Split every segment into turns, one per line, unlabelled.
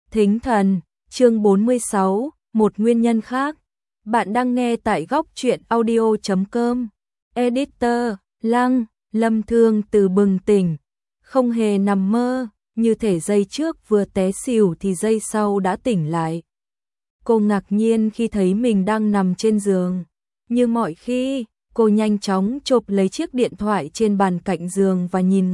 Thính thần, chương 46, một nguyên nhân khác. Bạn đang nghe tại góc truyện audio.com. Editor, Lăng, Lâm Thương Từ bừng tỉnh, không hề nằm mơ, như thể giây trước vừa té xỉu thì giây sau đã tỉnh lại. Cô ngạc nhiên khi thấy mình đang nằm trên giường. Như mọi khi, cô nhanh chóng chộp lấy chiếc điện thoại trên bàn cạnh giường và nhìn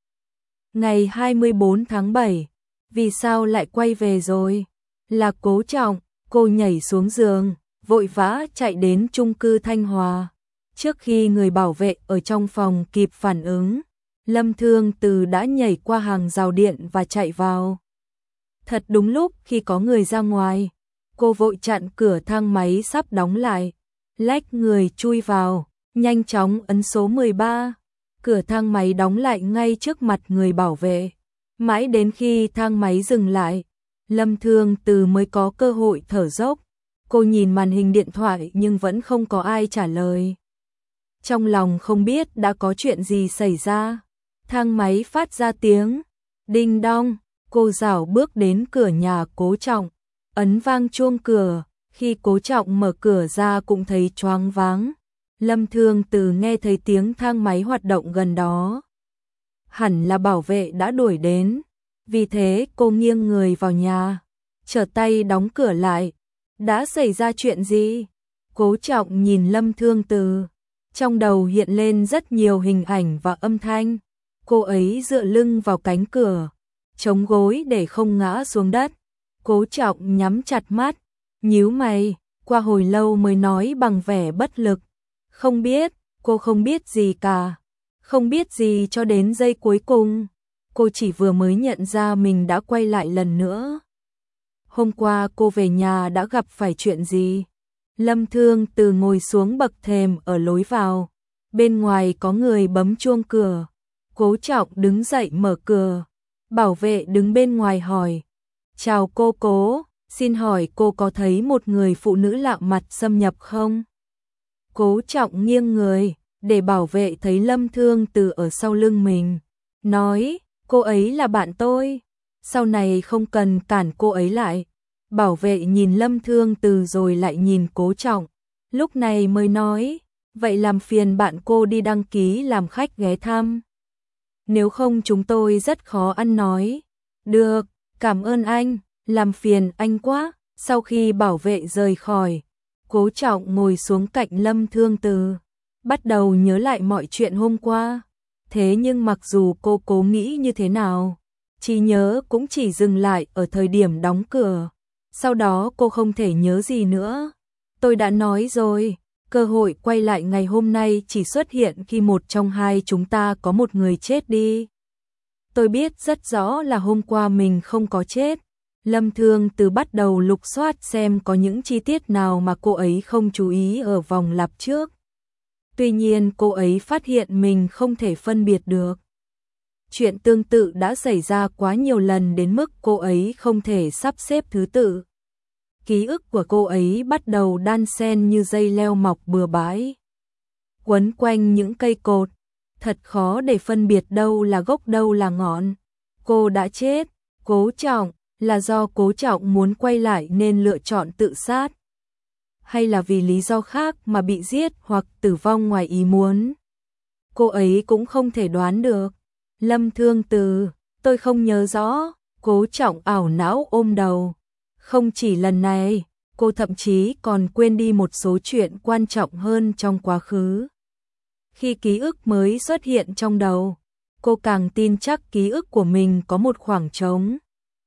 ngày 24 tháng 7. Vì sao lại quay về rồi? Là Cố Trọng. Cô nhảy xuống giường, vội vã chạy đến chung cư Thanh Hòa. Trước khi người bảo vệ ở trong phòng kịp phản ứng, Lâm Thương Từ đã nhảy qua hàng rào điện và chạy vào. Thật đúng lúc khi có người ra ngoài, cô vội chặn cửa thang máy sắp đóng lại, lách người chui vào, nhanh chóng ấn số 13. Cửa thang máy đóng lại ngay trước mặt người bảo vệ. Mãi đến khi thang máy dừng lại, Lâm Thương Từ mới có cơ hội thở dốc. Cô nhìn màn hình điện thoại nhưng vẫn không có ai trả lời. Trong lòng không biết đã có chuyện gì xảy ra. Thang máy phát ra tiếng đinh đong. Cô rảo bước đến cửa nhà Cố Trọng, ấn vang chuông cửa. Khi Cố Trọng mở cửa ra cũng thấy choáng váng. Lâm Thương Từ nghe thấy tiếng thang máy hoạt động gần đó. Hẳn là bảo vệ đã đuổi đến. Vì thế cô nghiêng người vào nhà, trở tay đóng cửa lại. Đã xảy ra chuyện gì? Cố Trọng nhìn Lâm Thương Từ. Trong đầu hiện lên rất nhiều hình ảnh và âm thanh. Cô ấy dựa lưng vào cánh cửa, chống gối để không ngã xuống đất. Cố Trọng nhắm chặt mắt, nhíu mày, qua hồi lâu mới nói bằng vẻ bất lực. Không biết, cô không biết gì cả. Không biết gì cho đến giây cuối cùng. Cô chỉ vừa mới nhận ra mình đã quay lại lần nữa. Hôm qua cô về nhà đã gặp phải chuyện gì? Lâm Thương Từ ngồi xuống bậc thềm ở lối vào. Bên ngoài có người bấm chuông cửa. Cố Trọng đứng dậy mở cửa. Bảo vệ đứng bên ngoài hỏi. Chào cô Cố, xin hỏi cô có thấy một người phụ nữ lạ mặt xâm nhập không? Cố Trọng nghiêng người, để bảo vệ thấy Lâm Thương Từ ở sau lưng mình. Nói, cô ấy là bạn tôi. Sau này không cần cản cô ấy lại. Bảo vệ nhìn Lâm Thương Từ rồi lại nhìn Cố Trọng. Lúc này mới nói, vậy làm phiền bạn cô đi đăng ký làm khách ghé thăm. Nếu không chúng tôi rất khó ăn nói. Được, cảm ơn anh, làm phiền anh quá. Sau khi bảo vệ rời khỏi, Cố Trọng ngồi xuống cạnh Lâm Thương Từ, bắt đầu nhớ lại mọi chuyện hôm qua. Thế nhưng mặc dù cô cố nghĩ như thế nào, trí nhớ cũng chỉ dừng lại ở thời điểm đóng cửa. Sau đó cô không thể nhớ gì nữa. Tôi đã nói rồi, cơ hội quay lại ngày hôm nay chỉ xuất hiện khi một trong hai chúng ta có một người chết đi. Tôi biết rất rõ là hôm qua mình không có chết. Lâm Thương Từ bắt đầu lục soát xem có những chi tiết nào mà cô ấy không chú ý ở vòng lặp trước. Tuy nhiên cô ấy phát hiện mình không thể phân biệt được. Chuyện tương tự đã xảy ra quá nhiều lần đến mức cô ấy không thể sắp xếp thứ tự. Ký ức của cô ấy bắt đầu đan xen như dây leo mọc bừa bãi, quấn quanh những cây cột. Thật khó để phân biệt đâu là gốc đâu là ngọn. Cô đã chết. Cố Trọng, là do Cố Trọng muốn quay lại nên lựa chọn tự sát? Hay là vì lý do khác mà bị giết hoặc tử vong ngoài ý muốn? Cô ấy cũng không thể đoán được. Lâm Thương Từ, tôi không nhớ rõ. Cố Trọng ảo não ôm đầu. Không chỉ lần này, cô thậm chí còn quên đi một số chuyện quan trọng hơn trong quá khứ. Khi ký ức mới xuất hiện trong đầu, cô càng tin chắc ký ức của mình có một khoảng trống.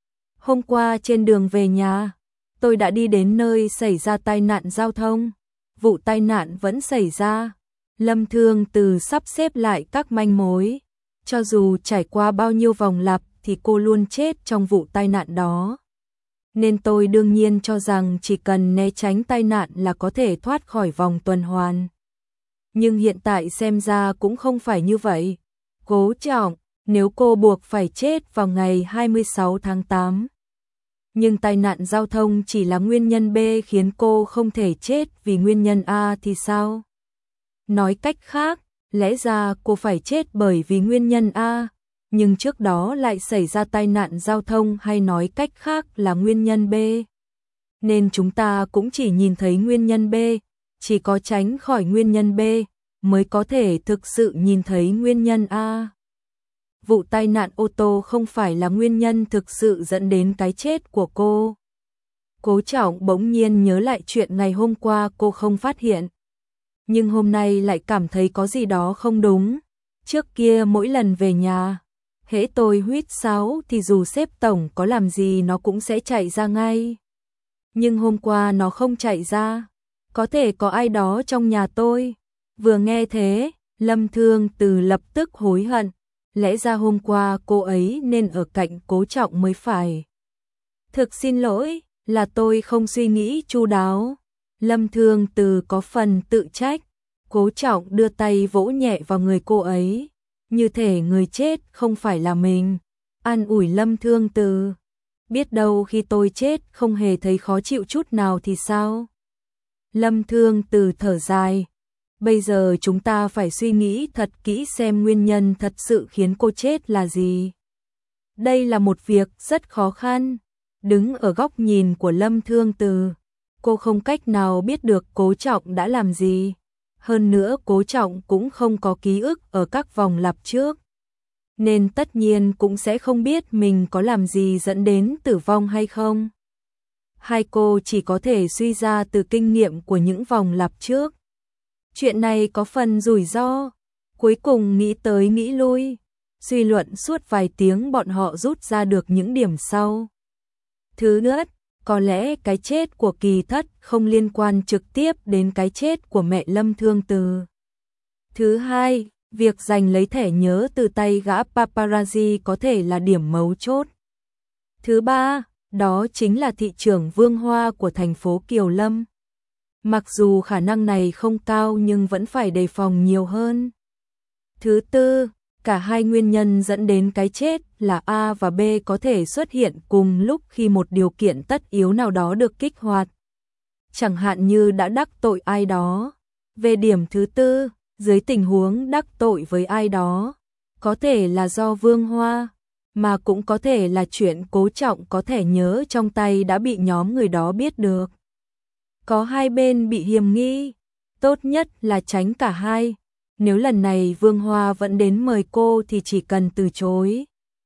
Hôm qua trên đường về nhà, tôi đã đi đến nơi xảy ra tai nạn giao thông. Vụ tai nạn vẫn xảy ra. Lâm Thương Từ sắp xếp lại các manh mối. Cho dù trải qua bao nhiêu vòng lặp thì cô luôn chết trong vụ tai nạn đó. Nên tôi đương nhiên cho rằng chỉ cần né tránh tai nạn là có thể thoát khỏi vòng tuần hoàn. Nhưng hiện tại xem ra cũng không phải như vậy. Cố Trọng, nếu cô buộc phải chết vào ngày 26 tháng 8. Nhưng tai nạn giao thông chỉ là nguyên nhân B khiến cô không thể chết vì nguyên nhân A thì sao? Nói cách khác, lẽ ra cô phải chết bởi vì nguyên nhân A. nhưng trước đó lại xảy ra tai nạn giao thông hay nói cách khác là nguyên nhân B. Nên chúng ta cũng chỉ nhìn thấy nguyên nhân B, chỉ có tránh khỏi nguyên nhân B mới có thể thực sự nhìn thấy nguyên nhân A. Vụ tai nạn ô tô không phải là nguyên nhân thực sự dẫn đến cái chết của cô. Cố Trọng bỗng nhiên nhớ lại chuyện ngày hôm qua cô không phát hiện. Nhưng hôm nay lại cảm thấy có gì đó không đúng. Trước kia mỗi lần về nhà, hễ tôi huýt sáo thì dù sếp tổng có làm gì nó cũng sẽ chạy ra ngay. Nhưng hôm qua nó không chạy ra. Có thể có ai đó trong nhà tôi. Vừa nghe thế, Lâm Thương Từ lập tức hối hận. Lẽ ra hôm qua cô ấy nên ở cạnh Cố Trọng mới phải. Thực xin lỗi, là tôi không suy nghĩ chu đáo. Lâm Thương Từ có phần tự trách. Cố Trọng đưa tay vỗ nhẹ vào người cô ấy. Như thể người chết không phải là mình. An ủi Lâm Thương Từ. Biết đâu khi tôi chết không hề thấy khó chịu chút nào thì sao? Lâm Thương Từ thở dài. Bây giờ chúng ta phải suy nghĩ thật kỹ xem nguyên nhân thật sự khiến cô chết là gì. Đây là một việc rất khó khăn. Đứng ở góc nhìn của Lâm Thương Từ, cô không cách nào biết được Cố Trọng đã làm gì. Hơn nữa Cố Trọng cũng không có ký ức ở các vòng lặp trước. Nên tất nhiên cũng sẽ không biết mình có làm gì dẫn đến tử vong hay không. Hai cô chỉ có thể suy ra từ kinh nghiệm của những vòng lặp trước. Chuyện này có phần rủi ro. Cuối cùng nghĩ tới nghĩ lui, suy luận suốt vài tiếng bọn họ rút ra được những điểm sau. Thứ nhất, có lẽ cái chết của Kỳ Thất không liên quan trực tiếp đến cái chết của mẹ Lâm Thương Từ. Thứ hai, việc giành lấy thẻ nhớ từ tay gã paparazzi có thể là điểm mấu chốt. Thứ ba, đó chính là thị trưởng Vương Hoa của thành phố Kiều Lâm. Mặc dù khả năng này không cao nhưng vẫn phải đề phòng nhiều hơn. Thứ tư, cả hai nguyên nhân dẫn đến cái chết là A và B có thể xuất hiện cùng lúc khi một điều kiện tất yếu nào đó được kích hoạt. Chẳng hạn như đã đắc tội ai đó. Về điểm thứ tư, dưới tình huống đắc tội với ai đó, có thể là do Vương Hoa, mà cũng có thể là chuyện Cố Trọng có thẻ nhớ trong tay đã bị nhóm người đó biết được. Có hai bên bị hiềm nghi, tốt nhất là tránh cả hai. Nếu lần này Vương Hoa vẫn đến mời cô thì chỉ cần từ chối.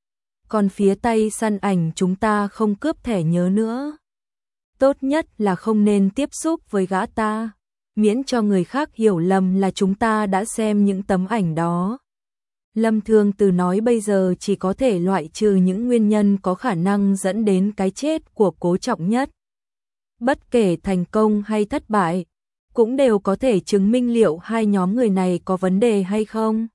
Còn phía tay săn ảnh chúng ta không cướp thẻ nhớ nữa. Tốt nhất là không nên tiếp xúc với gã ta, miễn cho người khác hiểu lầm là chúng ta đã xem những tấm ảnh đó. Lâm Thương Từ nói bây giờ chỉ có thể loại trừ những nguyên nhân có khả năng dẫn đến cái chết của Cố Trọng nhất. Bất kể thành công hay thất bại, cũng đều có thể chứng minh liệu hai nhóm người này có vấn đề hay không.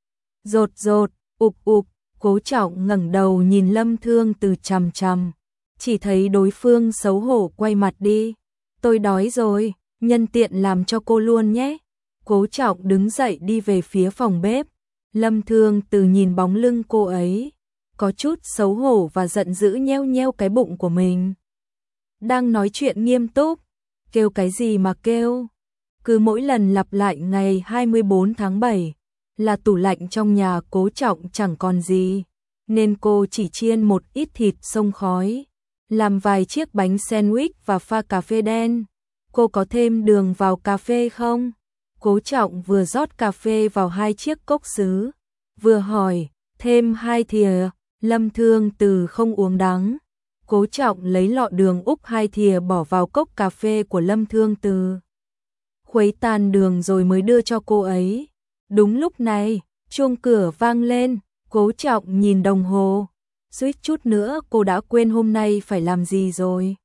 Rột rột, ụp ụp, Cố Trọng ngẩng đầu nhìn Lâm Thương Từ chằm chằm, chỉ thấy đối phương xấu hổ quay mặt đi. Tôi đói rồi, nhân tiện làm cho cô luôn nhé. Cố Trọng đứng dậy đi về phía phòng bếp. Lâm Thương Từ nhìn bóng lưng cô ấy, có chút xấu hổ và giận dữ nheo nheo cái bụng của mình. Đang nói chuyện nghiêm túc, kêu cái gì mà kêu? Cứ mỗi lần lặp lại ngày 24 tháng 7 là tủ lạnh trong nhà Cố Trọng chẳng còn gì, nên cô chỉ chiên một ít thịt xông khói, làm vài chiếc bánh sandwich và pha cà phê đen. Cô có thêm đường vào cà phê không? Cố Trọng vừa rót cà phê vào hai chiếc cốc sứ, vừa hỏi, thêm 2 thìa. Lâm Thương Từ không uống đắng. Cố Trọng lấy lọ đường úp 2 thìa bỏ vào cốc cà phê của Lâm Thương Từ. Khuấy tan đường rồi mới đưa cho cô ấy. Đúng lúc này, chuông cửa vang lên, Cố Trọng nhìn đồng hồ. Suýt chút nữa cô đã quên hôm nay phải làm gì rồi.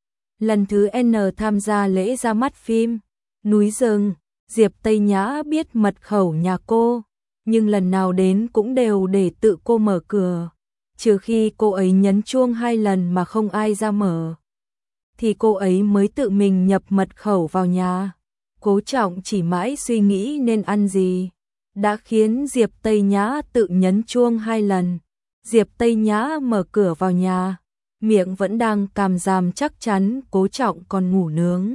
Lần thứ N tham gia lễ ra mắt phim Núi Rừng, Diệp Tây Nhã biết mật khẩu nhà cô, nhưng lần nào đến cũng đều để tự cô mở cửa. Trừ khi cô ấy nhấn chuông 2 lần mà không ai ra mở, thì cô ấy mới tự mình nhập mật khẩu vào nhà. Cố Trọng chỉ mãi suy nghĩ nên ăn gì, đã khiến Diệp Tây Nhã tự nhấn chuông 2 lần. Diệp Tây Nhã mở cửa vào nhà, miệng vẫn đang càm ràm chắc chắn Cố Trọng còn ngủ nướng.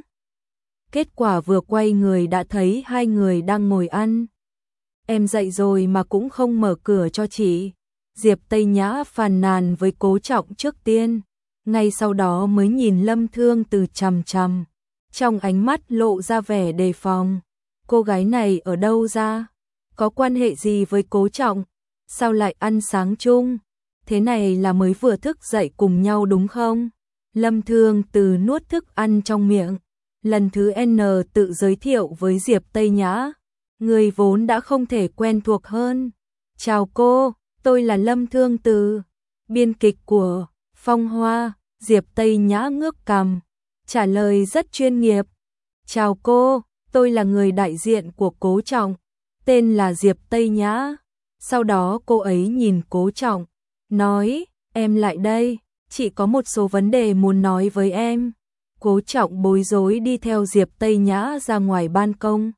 Kết quả vừa quay người đã thấy hai người đang ngồi ăn. Em dậy rồi mà cũng không mở cửa cho chị. Diệp Tây Nhã phàn nàn với Cố Trọng trước tiên, ngay sau đó mới nhìn Lâm Thương Từ chằm chằm, trong ánh mắt lộ ra vẻ đề phòng. Cô gái này ở đâu ra? Có quan hệ gì với Cố Trọng? Sao lại ăn sáng chung? Thế này là mới vừa thức dậy cùng nhau đúng không? Lâm Thương Từ nuốt thức ăn trong miệng, lần thứ N tự giới thiệu với Diệp Tây Nhã. Người vốn đã không thể quen thuộc hơn. Chào cô, tôi là Lâm Thương Từ, biên kịch của Phong Hoa. Diệp Tây Nhã ngước cằm, trả lời rất chuyên nghiệp. Chào cô, tôi là người đại diện của Cố Trọng, tên là Diệp Tây Nhã. Sau đó cô ấy nhìn Cố Trọng, nói, em lại đây, chị có một số vấn đề muốn nói với em. Cố Trọng bối rối đi theo Diệp Tây Nhã ra ngoài ban công.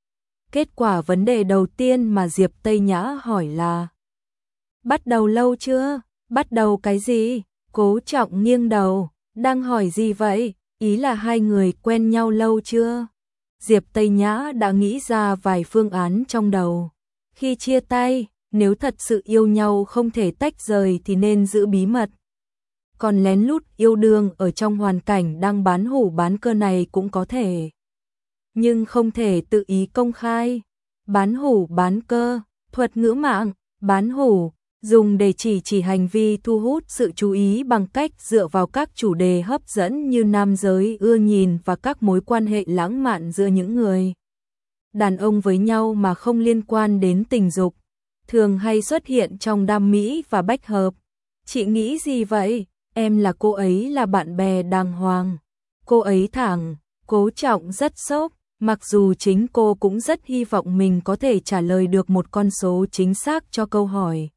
Kết quả vấn đề đầu tiên mà Diệp Tây Nhã hỏi là: bắt đầu lâu chưa? Bắt đầu cái gì? Cố Trọng nghiêng đầu, đang hỏi gì vậy? Ý là hai người quen nhau lâu chưa? Diệp Tây Nhã đã nghĩ ra vài phương án trong đầu. Khi chia tay, nếu thật sự yêu nhau không thể tách rời thì nên giữ bí mật. Còn lén lút yêu đương ở trong hoàn cảnh đang bán hủ bán cơ này cũng có thể. Nhưng không thể tự ý công khai. Bán hủ bán cơ, thuật ngữ mạng, bán hủ, dùng để chỉ hành vi thu hút sự chú ý bằng cách dựa vào các chủ đề hấp dẫn như nam giới ưa nhìn và các mối quan hệ lãng mạn giữa những người đàn ông với nhau mà không liên quan đến tình dục, thường hay xuất hiện trong đam mỹ và bách hợp. Chị nghĩ gì vậy? Em là cô ấy là bạn bè đàng hoàng. Cô ấy thẳng. Cố Trọng rất sốc, mặc dù chính cô cũng rất hy vọng mình có thể trả lời được một con số chính xác cho câu hỏi.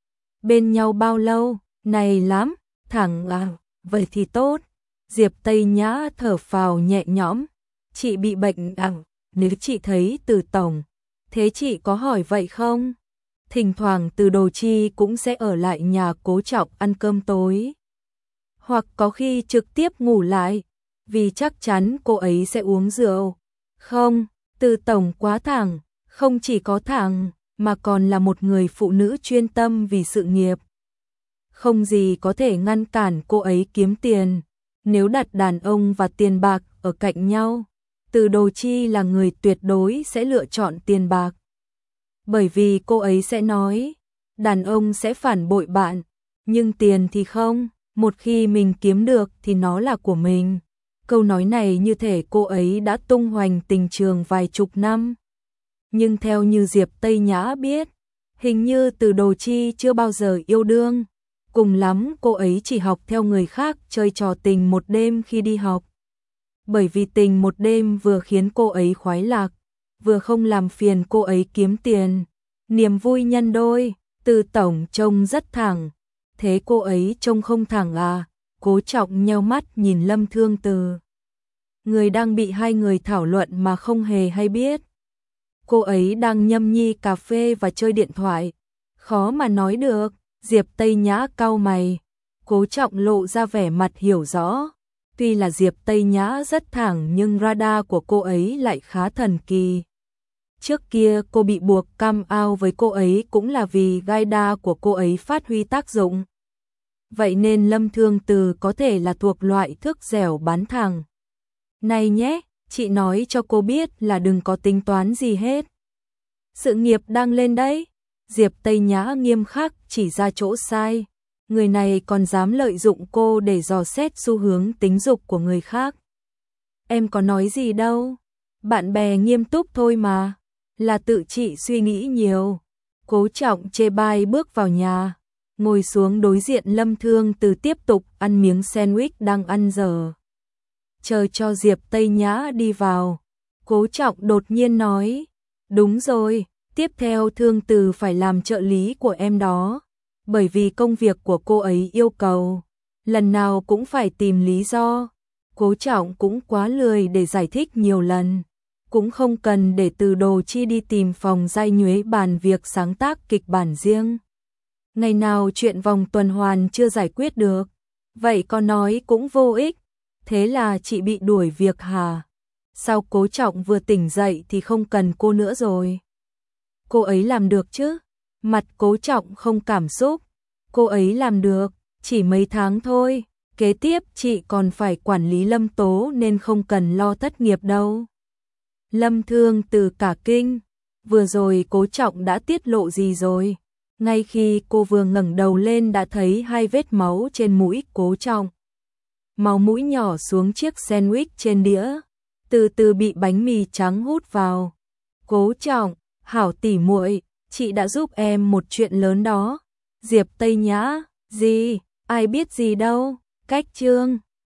Bên nhau bao lâu? Này lắm, thẳng à, vậy thì tốt. Diệp Tây Nhã thở phào nhẹ nhõm. Chị bị bệnh à? Nếu chị thấy Từ tổng, thế chị có hỏi vậy không? Thỉnh thoảng Từ Đồ Chi cũng sẽ ở lại nhà Cố Trọng ăn cơm tối. Hoặc có khi trực tiếp ngủ lại, vì chắc chắn cô ấy sẽ uống rượu. Không, Từ tổng quá thẳng, không chỉ có thẳng, mà còn là một người phụ nữ chuyên tâm vì sự nghiệp. Không gì có thể ngăn cản cô ấy kiếm tiền. Nếu đặt đàn ông và tiền bạc ở cạnh nhau, Từ Đồ Chi là người tuyệt đối sẽ lựa chọn tiền bạc. Bởi vì cô ấy sẽ nói, đàn ông sẽ phản bội bạn, nhưng tiền thì không, một khi mình kiếm được thì nó là của mình. Câu nói này như thể cô ấy đã tung hoành tình trường vài chục năm. Nhưng theo như Diệp Tây Nhã biết, hình như Từ Đồ Chi chưa bao giờ yêu đương. Cùng lắm cô ấy chỉ học theo người khác chơi trò tình một đêm khi đi học. Bởi vì tình một đêm vừa khiến cô ấy khoái lạc, vừa không làm phiền cô ấy kiếm tiền. Niềm vui nhân đôi. Từ tổng trông rất thẳng. Thế cô ấy trông không thẳng à? Cố Trọng nheo mắt nhìn Lâm Thương Từ. Người đang bị hai người thảo luận mà không hề hay biết. Cô ấy đang nhâm nhi cà phê và chơi điện thoại. Khó mà nói được. Diệp Tây Nhã cau mày. Cố Trọng lộ ra vẻ mặt hiểu rõ. Tuy là Diệp Tây Nhã rất thẳng nhưng radar của cô ấy lại khá thần kỳ. Trước kia cô bị buộc cam ao với cô ấy cũng là vì gaida của cô ấy phát huy tác dụng. Vậy nên Lâm Thương Từ có thể là thuộc loại thước dẻo bán thẳng. Này nhé, chị nói cho cô biết là đừng có tính toán gì hết. Sự nghiệp đang lên đấy. Diệp Tây Nhã nghiêm khắc chỉ ra chỗ sai. Người này còn dám lợi dụng cô để dò xét xu hướng tính dục của người khác. Em có nói gì đâu. Bạn bè nghiêm túc thôi mà. Là tự chị suy nghĩ nhiều. Cố Trọng chê bai bước vào nhà. Ngồi xuống đối diện Lâm Thương Từ tiếp tục ăn miếng sandwich đang ăn dở. Chờ cho Diệp Tây Nhã đi vào. Cố Trọng đột nhiên nói. Đúng rồi, tiếp theo Thương Từ phải làm trợ lý của em đó. Bởi vì công việc của cô ấy yêu cầu. Lần nào cũng phải tìm lý do. Cố Trọng cũng quá lười để giải thích nhiều lần. Cũng không cần để Từ Đồ Chi đi tìm phòng Giai Nhuế bàn việc sáng tác kịch bản riêng. Ngày nào chuyện vòng tuần hoàn chưa giải quyết được. Vậy có nói cũng vô ích. Thế là chị bị đuổi việc hả? Sao Cố Trọng vừa tỉnh dậy thì không cần cô nữa rồi? Cô ấy làm được chứ? Mặt Cố Trọng không cảm xúc. cô ấy làm được, chỉ mấy tháng thôi, kế tiếp chị còn phải quản lý Lâm Tố nên không cần lo thất nghiệp đâu. Lâm Thương Từ cả kinh, vừa rồi Cố Trọng đã tiết lộ gì rồi? Ngay khi cô vừa ngẩng đầu lên đã thấy hai vết máu trên mũi Cố Trọng. Máu mũi nhỏ xuống chiếc sandwich trên đĩa, từ từ bị bánh mì trắng hút vào. Cố Trọng, hảo tỉ muội, chị đã giúp em một chuyện lớn đó. Diệp Tây Nhã, gì, ai biết gì đâu, cách chương.